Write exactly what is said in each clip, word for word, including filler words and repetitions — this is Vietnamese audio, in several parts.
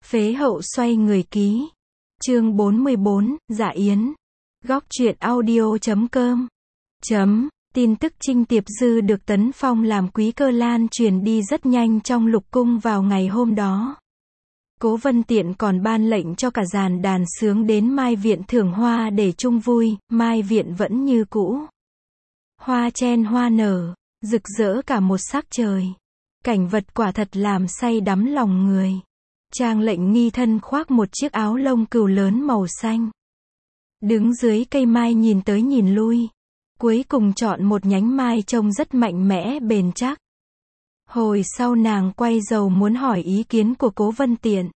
Phế hậu xoay người ký. Chương bốn mươi bốn, Dạ Yến. Góc truyện audio chấm com. Chấm. Tin tức Trinh Tiệp Dư được tấn phong làm quý cơ lan truyền đi rất nhanh trong lục cung vào ngày hôm đó. Cố Vân Tiện còn ban lệnh cho cả dàn đàn sướng đến Mai Viện thưởng hoa để chung vui. Mai Viện vẫn như cũ. Hoa chen hoa nở, rực rỡ cả một sắc trời. Cảnh vật quả thật làm say đắm lòng người. Trang Lệnh Nghi thân khoác một chiếc áo lông cừu lớn màu xanh. Đứng dưới cây mai nhìn tới nhìn lui. Cuối cùng chọn một nhánh mai trông rất mạnh mẽ bền chắc. Hồi sau nàng quay đầu muốn hỏi ý kiến của Cố Vân Tiện.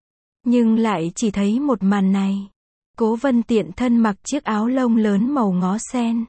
Nhưng lại chỉ thấy một màn này. Cố Vân Tiện thân mặc chiếc áo lông lớn màu ngó sen.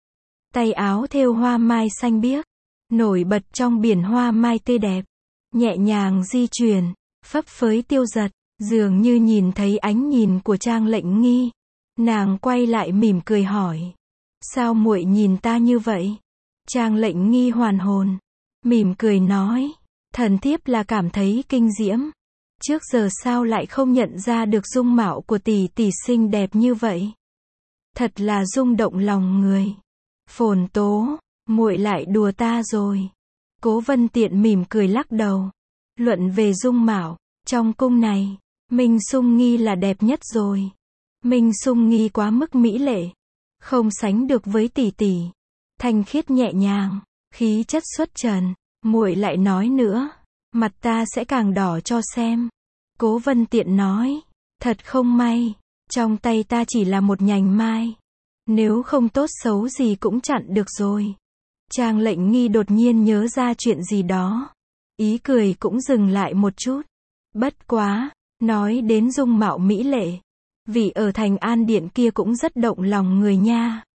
Tay áo thêu hoa mai xanh biếc. Nổi bật trong biển hoa mai tươi đẹp. Nhẹ nhàng di chuyển, phấp phới tiêu giật, dường như nhìn thấy ánh nhìn của Trang Lệnh Nghi. Nàng quay lại mỉm cười hỏi. Sao muội nhìn ta như vậy? Trang Lệnh Nghi hoàn hồn. Mỉm cười nói. Thần thiếp là cảm thấy kinh diễm. Trước giờ sao lại không nhận ra được dung mạo của tỷ tỷ xinh đẹp như vậy? Thật là rung động lòng người. Phồn Tố, muội lại đùa ta rồi. Cố Vân Tiện mỉm cười lắc đầu. Luận về dung mạo, trong cung này, Minh Sung Nghi là đẹp nhất rồi. Minh Sung Nghi quá mức mỹ lệ, không sánh được với tỷ tỷ. Thanh khiết nhẹ nhàng, khí chất xuất trần. Muội lại nói nữa, mặt ta sẽ càng đỏ cho xem. Cố Vân Tiện nói, thật không may, trong tay ta chỉ là một nhành mai. Nếu không tốt xấu gì cũng chặn được rồi. Trang Lệnh Nghi đột nhiên nhớ ra chuyện gì đó. Ý cười cũng dừng lại một chút. Bất quá, nói đến dung mạo mỹ lệ. Vì ở thành An Điện kia cũng rất động lòng người nha.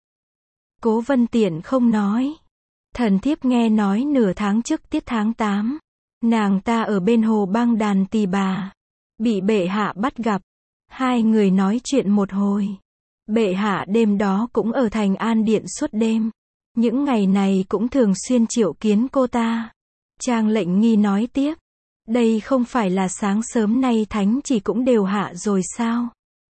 Cố Vân Tiện không nói. Thần thiếp nghe nói nửa tháng trước tiết tháng tám. Nàng ta ở bên hồ băng đàn Tỳ Bà. Bị bệ hạ bắt gặp. Hai người nói chuyện một hồi. Bệ hạ đêm đó cũng ở thành An Điện suốt đêm. Những ngày này cũng thường xuyên triệu kiến cô ta. Trang Lệnh Nghi nói tiếp. Đây không phải là sáng sớm nay thánh chỉ cũng đều hạ rồi sao?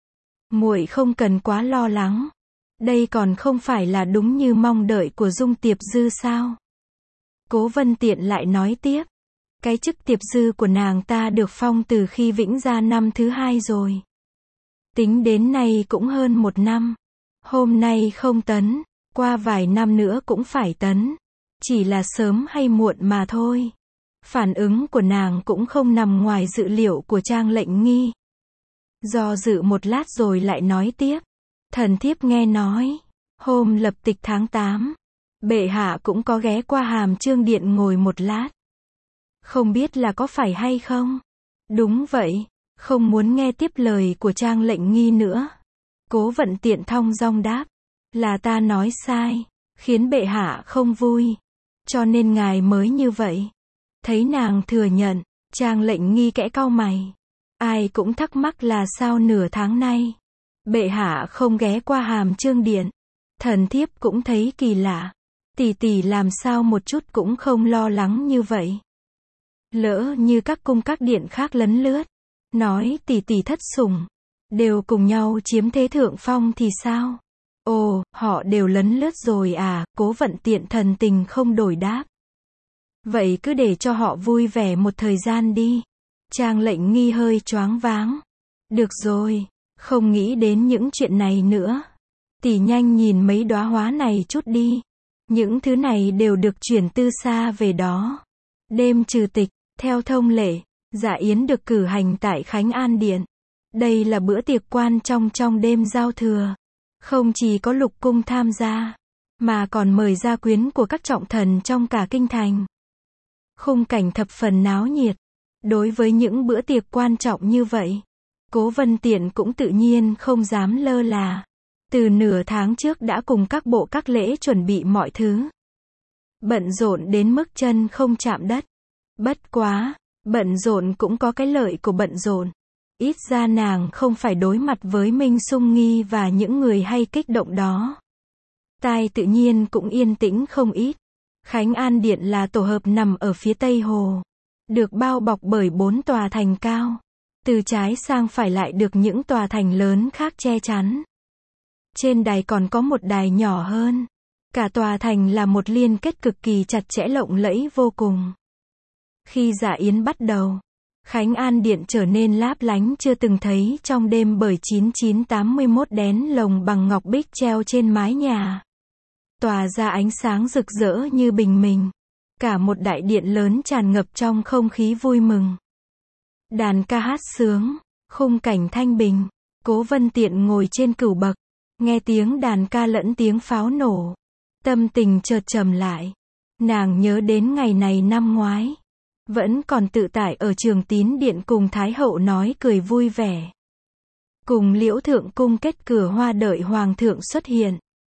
Muội không cần quá lo lắng. Đây còn không phải là đúng như mong đợi của Dung Tiệp Dư sao? Cố Vân Tiện lại nói tiếp. Cái chức Tiệp Dư của nàng ta được phong từ khi Vĩnh Gia năm thứ hai rồi. Tính đến nay cũng hơn một năm. Hôm nay không tấn, qua vài năm nữa cũng phải tấn. Chỉ là sớm hay muộn mà thôi. Phản ứng của nàng cũng không nằm ngoài dự liệu của Trang Lệnh Nghi. Do dự một lát rồi lại nói tiếp. Thần thiếp nghe nói, hôm lập tịch tháng tám, bệ hạ cũng có ghé qua Hàm Chương Điện ngồi một lát. Không biết là có phải hay không? Đúng vậy, không muốn nghe tiếp lời của Trang Lệnh Nghi nữa. Cố Vận Tiện thong dong đáp. Là ta nói sai, khiến bệ hạ không vui. Cho nên ngài mới như vậy. Thấy nàng thừa nhận, Trang Lệnh Nghi kẽ cau mày. Ai cũng thắc mắc là sao nửa tháng nay bệ hạ không ghé qua Hàm Chương Điện. Thần thiếp cũng thấy kỳ lạ. Tỷ tỷ làm sao một chút cũng không lo lắng như vậy. Lỡ như các cung các điện khác lấn lướt, nói tỷ tỷ thất sủng, đều cùng nhau chiếm thế thượng phong thì sao? Ồ, họ đều lấn lướt rồi à? Cố Vận Tiện thần tình không đổi đáp. Vậy cứ để cho họ vui vẻ một thời gian đi. Trang Lệnh Nghi hơi choáng váng. Được rồi, không nghĩ đến những chuyện này nữa. Tỷ nhanh nhìn mấy đóa hoa này chút đi. Những thứ này đều được chuyển từ xa về đó. Đêm trừ tịch, theo thông lệ, dạ yến được cử hành tại Khánh An Điện. Đây là bữa tiệc quan trọng trong đêm giao thừa. Không chỉ có lục cung tham gia, mà còn mời gia quyến của các trọng thần trong cả kinh thành. Khung cảnh thập phần náo nhiệt. Đối với những bữa tiệc quan trọng như vậy, Cố Vân Tiện cũng tự nhiên không dám lơ là. Từ nửa tháng trước đã cùng các bộ các lễ chuẩn bị mọi thứ. Bận rộn đến mức chân không chạm đất. Bất quá, bận rộn cũng có cái lợi của bận rộn. Ít ra nàng không phải đối mặt với Minh Sung Nghi và những người hay kích động đó. Tai tự nhiên cũng yên tĩnh không ít. Khánh An Điện là tổ hợp nằm ở phía Tây Hồ. Được bao bọc bởi bốn tòa thành cao. Từ trái sang phải lại được những tòa thành lớn khác che chắn. Trên đài còn có một đài nhỏ hơn. Cả tòa thành là một liên kết cực kỳ chặt chẽ lộng lẫy vô cùng. Khi dạ yến bắt đầu, Khánh An Điện trở nên láp lánh chưa từng thấy trong đêm bởi chín chín tám mươi mốt đèn lồng bằng ngọc bích treo trên mái nhà. Tỏa ra ánh sáng rực rỡ như bình minh. Cả một đại điện lớn tràn ngập trong không khí vui mừng. Đàn ca hát sướng, khung cảnh thanh bình. Cố Vân Tiện ngồi trên cửu bậc, nghe tiếng đàn ca lẫn tiếng pháo nổ. Tâm tình chợt trầm lại. Nàng nhớ đến ngày này năm ngoái. Vẫn còn tự tại ở Trường Tín Điện cùng Thái Hậu nói cười vui vẻ. Cùng Liễu Thượng Cung kết cửa hoa đợi Hoàng thượng xuất hiện.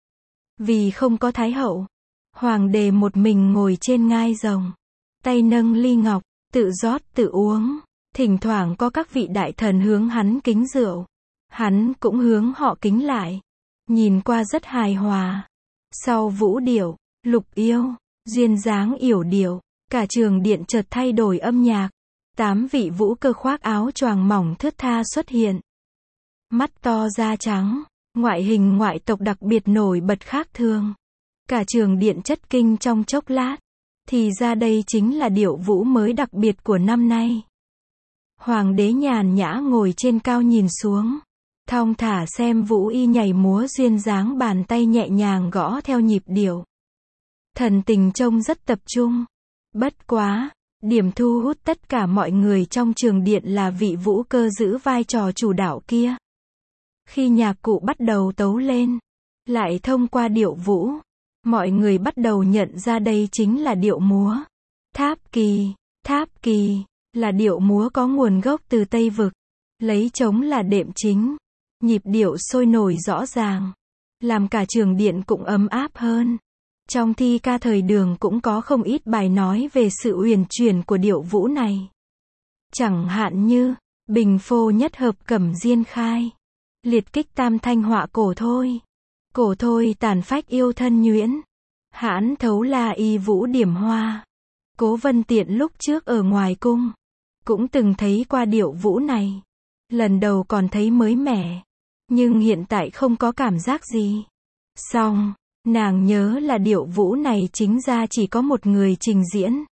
Vì không có Thái Hậu, Hoàng đế một mình ngồi trên ngai rồng. Tay nâng ly ngọc, tự rót tự uống. Thỉnh thoảng có các vị đại thần hướng hắn kính rượu. Hắn cũng hướng họ kính lại. Nhìn qua rất hài hòa. Sau vũ điệu, lục yêu, duyên dáng yểu điệu, cả trường điện chợt thay đổi âm nhạc. Tám vị vũ cơ khoác áo choàng mỏng thướt tha xuất hiện. Mắt to da trắng, ngoại hình ngoại tộc đặc biệt nổi bật khác thường. Cả trường điện chất kinh trong chốc lát. Thì ra đây chính là điệu vũ mới đặc biệt của năm nay. Hoàng đế nhàn nhã ngồi trên cao nhìn xuống. Thong thả xem vũ y nhảy múa duyên dáng, bàn tay nhẹ nhàng gõ theo nhịp điệu. Thần tình trông rất tập trung. Bất quá, điểm thu hút tất cả mọi người trong trường điện là vị vũ cơ giữ vai trò chủ đạo kia. Khi nhạc cụ bắt đầu tấu lên, lại thông qua điệu vũ, mọi người bắt đầu nhận ra đây chính là điệu múa. Tháp kỳ, tháp kỳ, là điệu múa có nguồn gốc từ Tây Vực. Lấy trống là đệm chính. Nhịp điệu sôi nổi rõ ràng. Làm cả trường điện cũng ấm áp hơn. Trong thi ca thời Đường cũng có không ít bài nói về sự uyển chuyển của điệu vũ này. Chẳng hạn như, bình phô nhất hợp cẩm diên khai. Liệt kích tam thanh họa cổ thôi. Cổ thôi tàn phách yêu thân nhuyễn. Hãn thấu la y vũ điểm hoa. Cố Vân Tiện lúc trước ở ngoài cung, cũng từng thấy qua điệu vũ này. Lần đầu còn thấy mới mẻ. Nhưng hiện tại không có cảm giác gì. Xong, nàng nhớ là điệu vũ này chính ra chỉ có một người trình diễn.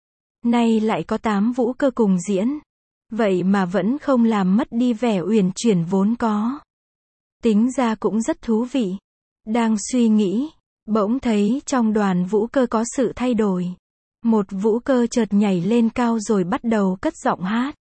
Nay lại có tám vũ cơ cùng diễn. Vậy mà vẫn không làm mất đi vẻ uyển chuyển vốn có. Tính ra cũng rất thú vị. Đang suy nghĩ, bỗng thấy trong đoàn vũ cơ có sự thay đổi. Một vũ cơ chợt nhảy lên cao rồi bắt đầu cất giọng hát.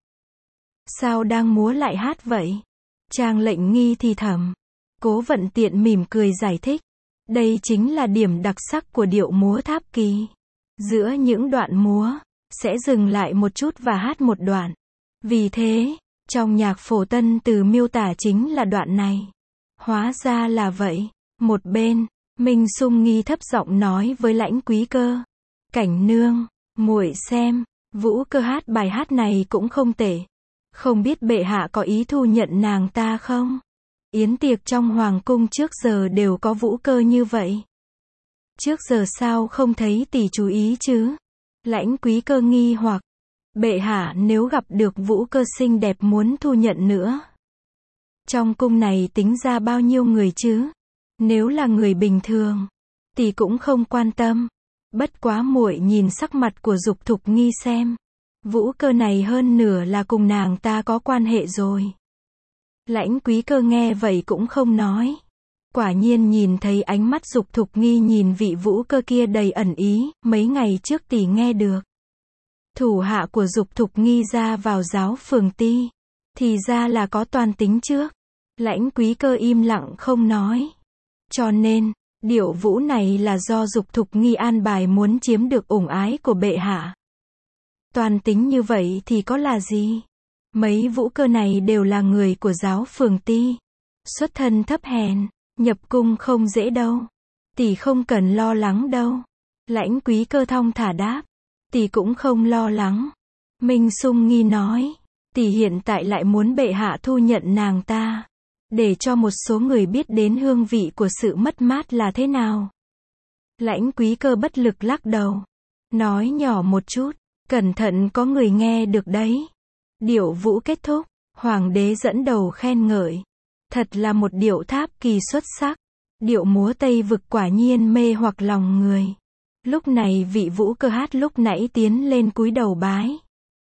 Sao đang múa lại hát vậy? Trang Lệnh Nghi thì thầm. Cố Vận Tiện mỉm cười giải thích. Đây chính là điểm đặc sắc của điệu múa tháp kỳ. Giữa những đoạn múa, sẽ dừng lại một chút và hát một đoạn. Vì thế, trong nhạc phổ tân từ miêu tả chính là đoạn này. Hóa ra là vậy. Một bên, Minh Sung Nghi thấp giọng nói với Lãnh Quý Cơ. Cảnh nương, muội xem, vũ cơ hát bài hát này cũng không tệ. Không biết bệ hạ có ý thu nhận nàng ta không? Yến tiệc trong hoàng cung trước giờ đều có vũ cơ như vậy. Trước giờ sao không thấy tỷ chú ý chứ? Lãnh Quý Cơ nghi hoặc. Bệ hạ nếu gặp được vũ cơ xinh đẹp muốn thu nhận nữa. Trong cung này tính ra bao nhiêu người chứ? Nếu là người bình thường, tỷ cũng không quan tâm. Bất quá muội nhìn sắc mặt của Dục Thục Nghi xem. Vũ cơ này hơn nửa là cùng nàng ta có quan hệ rồi. Lãnh Quý Cơ nghe vậy cũng không nói. Quả nhiên nhìn thấy ánh mắt Dục Thục Nghi nhìn vị vũ cơ kia đầy ẩn ý, mấy ngày trước tỷ nghe được. Thủ hạ của Dục Thục Nghi ra vào giáo phường ti. Thì ra là có toàn tính trước. Lãnh Quý Cơ im lặng không nói. Cho nên, điệu vũ này là do Dục Thục Nghi an bài muốn chiếm được ủng ái của bệ hạ. Toàn tính như vậy thì có là gì? Mấy vũ cơ này đều là người của giáo phường ti. Xuất thân thấp hèn, nhập cung không dễ đâu. Tỷ không cần lo lắng đâu. Lãnh Quý Cơ thong thả đáp. Tỷ cũng không lo lắng. Minh Sung Nghi nói. Tỷ hiện tại lại muốn bệ hạ thu nhận nàng ta. Để cho một số người biết đến hương vị của sự mất mát là thế nào. Lãnh Quý Cơ bất lực lắc đầu. Nói nhỏ một chút. Cẩn thận có người nghe được đấy. Điệu vũ kết thúc. Hoàng đế dẫn đầu khen ngợi. Thật là một điệu tháp kỳ xuất sắc. Điệu múa Tây Vực quả nhiên mê hoặc lòng người. Lúc này vị Vũ Cơ Hát lúc nãy tiến lên cúi đầu bái.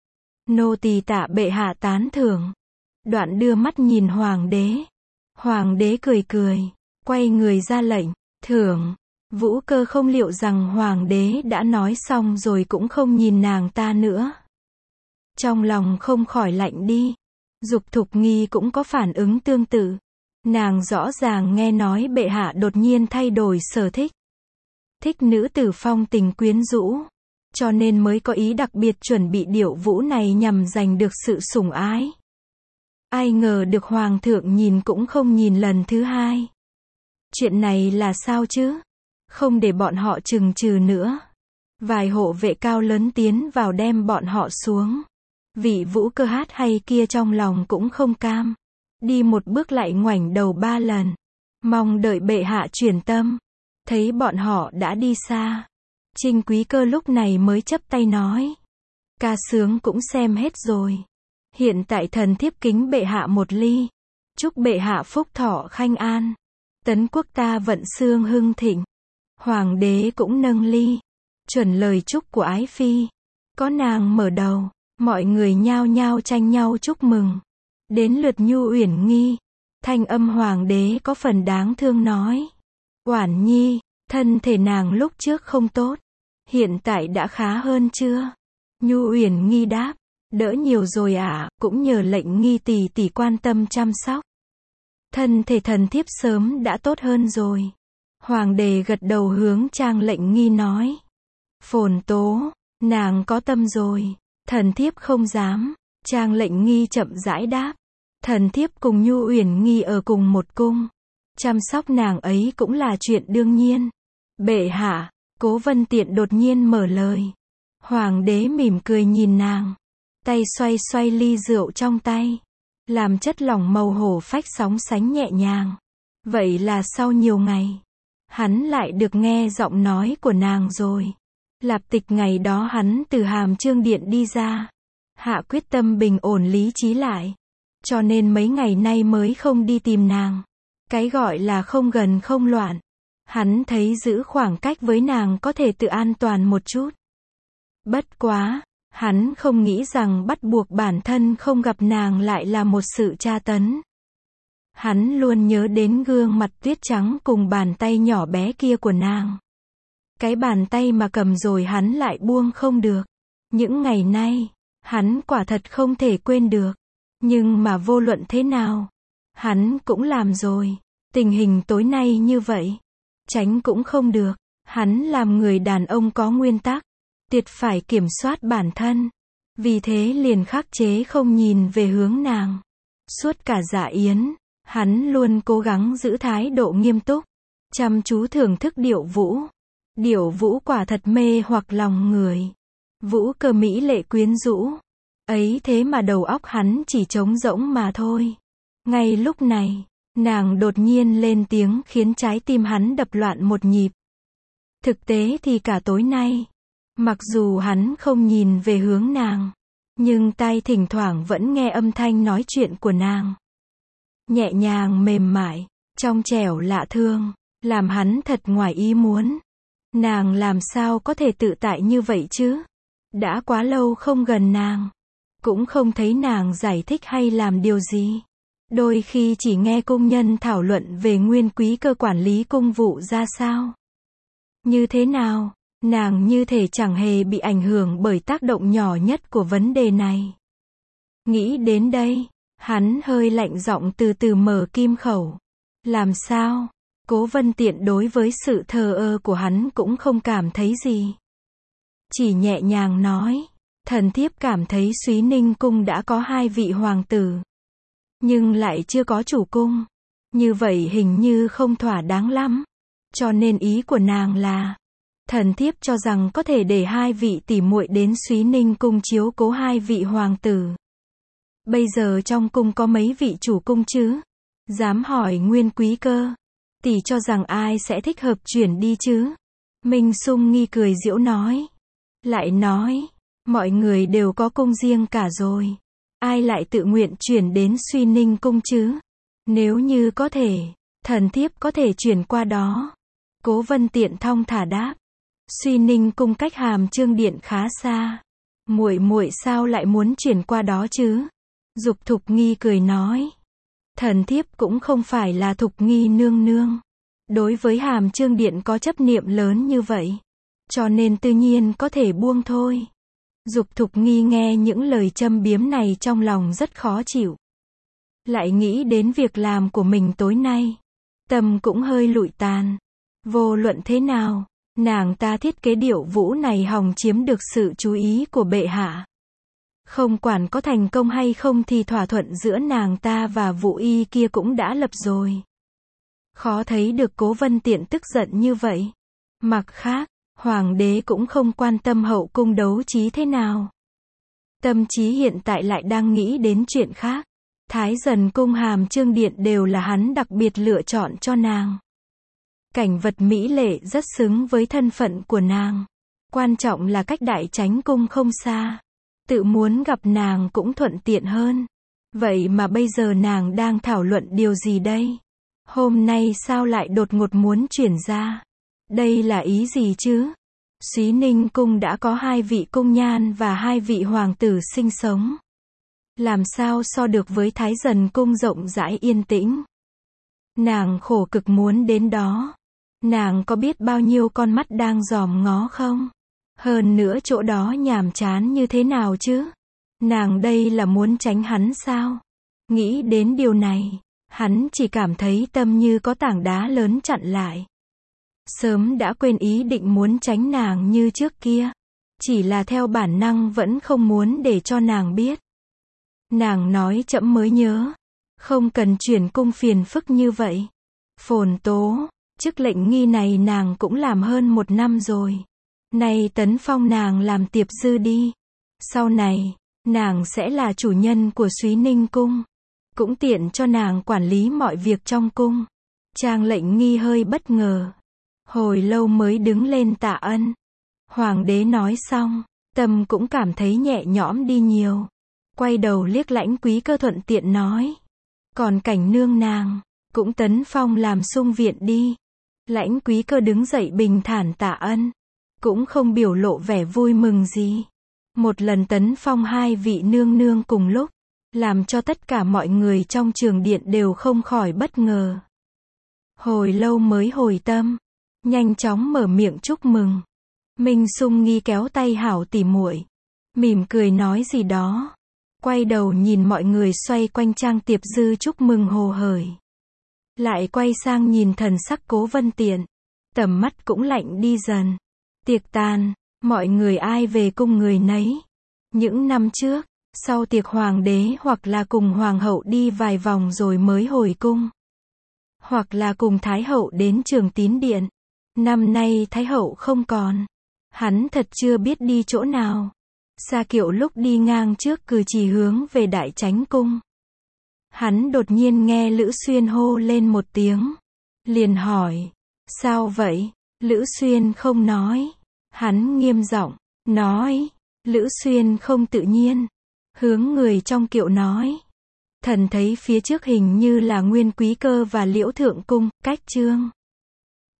Nô tỳ tạ bệ hạ tán thưởng. Đoạn đưa mắt nhìn hoàng đế. Hoàng đế cười cười, quay người ra lệnh, thưởng. Vũ Cơ không liệu rằng hoàng đế đã nói xong rồi cũng không nhìn nàng ta nữa. Trong lòng không khỏi lạnh đi. Dục Thục Nghi cũng có phản ứng tương tự. Nàng rõ ràng nghe nói bệ hạ đột nhiên thay đổi sở thích. Thích nữ tử phong tình quyến rũ. Cho nên mới có ý đặc biệt chuẩn bị điệu vũ này nhằm giành được sự sủng ái. Ai ngờ được hoàng thượng nhìn cũng không nhìn lần thứ hai. Chuyện này là sao chứ? Không để bọn họ chừng chừ nữa. Vài hộ vệ cao lớn tiến vào đem bọn họ xuống. Vị Vũ Cơ Hát hay kia trong lòng cũng không cam. Đi một bước lại ngoảnh đầu ba lần. Mong đợi bệ hạ chuyển tâm. Thấy bọn họ đã đi xa. Trinh Quý Cơ lúc này mới chắp tay nói. Ca sướng cũng xem hết rồi. Hiện tại thần thiếp kính bệ hạ một ly. Chúc bệ hạ phúc thọ khanh an. Tấn quốc ta vận xương hưng thịnh. Hoàng đế cũng nâng ly. Chuẩn lời chúc của ái phi. Có nàng mở đầu. Mọi người nhao nhao tranh nhau chúc mừng. Đến lượt Nhu Uyển Nghi. Thanh âm hoàng đế có phần đáng thương nói. Oản Nhi, thân thể nàng lúc trước không tốt. Hiện tại đã khá hơn chưa? Nhu Uyển Nghi đáp. Đỡ nhiều rồi ạ, à, cũng nhờ lệnh Nghi tỷ tỷ quan tâm chăm sóc. Thân thể thần thiếp sớm đã tốt hơn rồi. Hoàng đế gật đầu hướng Trang lệnh Nghi nói. Phồn tố, nàng có tâm rồi. Thần thiếp không dám. Trang lệnh Nghi chậm rãi đáp. Thần thiếp cùng Nhu Uyển Nghi ở cùng một cung. Chăm sóc nàng ấy cũng là chuyện đương nhiên. Bệ hạ, Cố Vân Tiện đột nhiên mở lời. Hoàng đế mỉm cười nhìn nàng. Tay xoay xoay ly rượu trong tay. Làm chất lỏng màu hổ phách sóng sánh nhẹ nhàng. Vậy là sau nhiều ngày. Hắn lại được nghe giọng nói của nàng rồi. Lạp tịch ngày đó hắn từ Hàm Chương Điện đi ra. Hạ quyết tâm bình ổn lý trí lại. Cho nên mấy ngày nay mới không đi tìm nàng. Cái gọi là không gần không loạn. Hắn thấy giữ khoảng cách với nàng có thể tự an toàn một chút. Bất quá, hắn không nghĩ rằng bắt buộc bản thân không gặp nàng lại là một sự tra tấn. Hắn luôn nhớ đến gương mặt tuyết trắng cùng bàn tay nhỏ bé kia của nàng. Cái bàn tay mà cầm rồi hắn lại buông không được. Những ngày nay, hắn quả thật không thể quên được. Nhưng mà vô luận thế nào, hắn cũng làm rồi. Tình hình tối nay như vậy, tránh cũng không được. Hắn làm người đàn ông có nguyên tắc, tuyệt phải kiểm soát bản thân. Vì thế liền khắc chế không nhìn về hướng nàng. Suốt cả dạ yến, hắn luôn cố gắng giữ thái độ nghiêm túc, chăm chú thưởng thức điệu vũ. Điệu vũ quả thật mê hoặc lòng người. Vũ Cơ mỹ lệ quyến rũ. Ấy thế mà đầu óc hắn chỉ trống rỗng mà thôi. Ngay lúc này, nàng đột nhiên lên tiếng khiến trái tim hắn đập loạn một nhịp. Thực tế thì cả tối nay, mặc dù hắn không nhìn về hướng nàng, nhưng tai thỉnh thoảng vẫn nghe âm thanh nói chuyện của nàng. Nhẹ nhàng mềm mại, trong trẻo lạ thương, làm hắn thật ngoài ý muốn. Nàng làm sao có thể tự tại như vậy chứ? Đã quá lâu không gần nàng. Cũng không thấy nàng giải thích hay làm điều gì. Đôi khi chỉ nghe cung nhân thảo luận về Nguyên Quý Cơ quản lý cung vụ ra sao. Như thế nào, nàng như thể chẳng hề bị ảnh hưởng bởi tác động nhỏ nhất của vấn đề này. Nghĩ đến đây, hắn hơi lạnh giọng từ từ mở kim khẩu. Làm sao? Cố Vân Tiện đối với sự thờ ơ của hắn cũng không cảm thấy gì. Chỉ nhẹ nhàng nói, thần thiếp cảm thấy Súy Ninh cung đã có hai vị hoàng tử, nhưng lại chưa có chủ cung. Như vậy hình như không thỏa đáng lắm. Cho nên ý của nàng là, thần thiếp cho rằng có thể để hai vị tỷ muội đến Súy Ninh cung chiếu cố hai vị hoàng tử. Bây giờ trong cung có mấy vị chủ cung chứ? Dám hỏi Nguyên Quý Cơ, tỷ cho rằng ai sẽ thích hợp chuyển đi chứ? Minh Sung Nghi cười giễu nói. Lại nói, mọi người đều có cung riêng cả rồi. ai lại tự nguyện chuyển đến Suy Ninh Cung chứ? Nếu như có thể, thần thiếp có thể chuyển qua đó. Cố Vân Tiện thong thả đáp. Suy Ninh Cung cách Hàm Chương Điện khá xa. Muội muội sao lại muốn chuyển qua đó chứ? Dục Thục Nghi cười nói. Thần thiếp cũng không phải là Thục Nghi nương nương. Đối với Hàm Chương Điện có chấp niệm lớn như vậy. Cho nên tự nhiên có thể buông thôi. Dục Thục Nghi nghe những lời châm biếm này trong lòng rất khó chịu. Lại nghĩ đến việc làm của mình tối nay. Tâm cũng hơi lụi tàn. Vô luận thế nào, nàng ta thiết kế điệu vũ này hòng chiếm được sự chú ý của bệ hạ. Không quản có thành công hay không thì thỏa thuận giữa nàng ta và Vũ Y kia cũng đã lập rồi. Khó thấy được Cố Vân Tiện tức giận như vậy. Mặt khác, Hoàng đế cũng không quan tâm hậu cung đấu trí thế nào. Tâm trí hiện tại lại đang nghĩ đến chuyện khác. Thái Dần Cung Hàm Chương Điện đều là hắn đặc biệt lựa chọn cho nàng. Cảnh vật mỹ lệ rất xứng với thân phận của nàng. Quan trọng là cách Đại Chánh Cung không xa. Tự muốn gặp nàng cũng thuận tiện hơn. Vậy mà bây giờ nàng đang thảo luận điều gì đây? Hôm nay sao lại đột ngột muốn chuyển ra? Đây là ý gì chứ? Súy Ninh Cung đã có hai vị cung nhan và hai vị hoàng tử sinh sống. Làm sao so được với Thái Dần Cung rộng rãi yên tĩnh? Nàng khổ cực muốn đến đó. Nàng có biết bao nhiêu con mắt đang dòm ngó không? Hơn nữa chỗ đó nhàm chán như thế nào chứ? Nàng đây là muốn tránh hắn sao? Nghĩ đến điều này, hắn chỉ cảm thấy tâm như có tảng đá lớn chặn lại. Sớm đã quên ý định muốn tránh nàng như trước kia. Chỉ là theo bản năng vẫn không muốn để cho nàng biết. Nàng nói trẫm mới nhớ. Không cần chuyển cung phiền phức như vậy. Phồn tố, chức lệnh nghi này nàng cũng làm hơn một năm rồi. Nay tấn phong nàng làm tiệp dư đi. Sau này, nàng sẽ là chủ nhân của Súy Ninh Cung. Cũng tiện cho nàng quản lý mọi việc trong cung. Trang lệnh nghi hơi bất ngờ. Hồi lâu mới đứng lên tạ ân. Hoàng đế nói xong, tâm cũng cảm thấy nhẹ nhõm đi nhiều. Quay đầu liếc Lãnh Quý Cơ thuận tiện nói. Còn Cảnh nương nàng, cũng tấn phong làm sung viện đi. Lãnh Quý Cơ đứng dậy bình thản tạ ân. Cũng không biểu lộ vẻ vui mừng gì. Một lần tấn phong hai vị nương nương cùng lúc, làm cho tất cả mọi người trong trường điện đều không khỏi bất ngờ. Hồi lâu mới hồi tâm, nhanh chóng mở miệng chúc mừng. Minh Sung Nghi kéo tay hảo tỉ muội, mỉm cười nói gì đó. Quay đầu nhìn mọi người xoay quanh trang tiệp dư chúc mừng hồ hởi. Lại quay sang nhìn thần sắc Cố Vân Tiện. Tầm mắt cũng lạnh đi dần. Tiệc tàn, mọi người ai về cung người nấy. Những năm trước, sau tiệc hoàng đế hoặc là cùng hoàng hậu đi vài vòng rồi mới hồi cung. Hoặc là cùng thái hậu đến Trường Tín Điện. Năm nay thái hậu không còn. Hắn thật chưa biết đi chỗ nào. Sa Kiệu lúc đi ngang trước cử chỉ hướng về Đại Chánh Cung. Hắn đột nhiên nghe Lữ Xuyên hô lên một tiếng. Liền hỏi. Sao vậy? Lữ Xuyên không nói. Hắn nghiêm giọng nói. Lữ Xuyên không tự nhiên. Hướng người trong kiệu nói. Thần thấy phía trước hình như là Nguyên Quý Cơ và Liễu Thượng Cung, cách trương.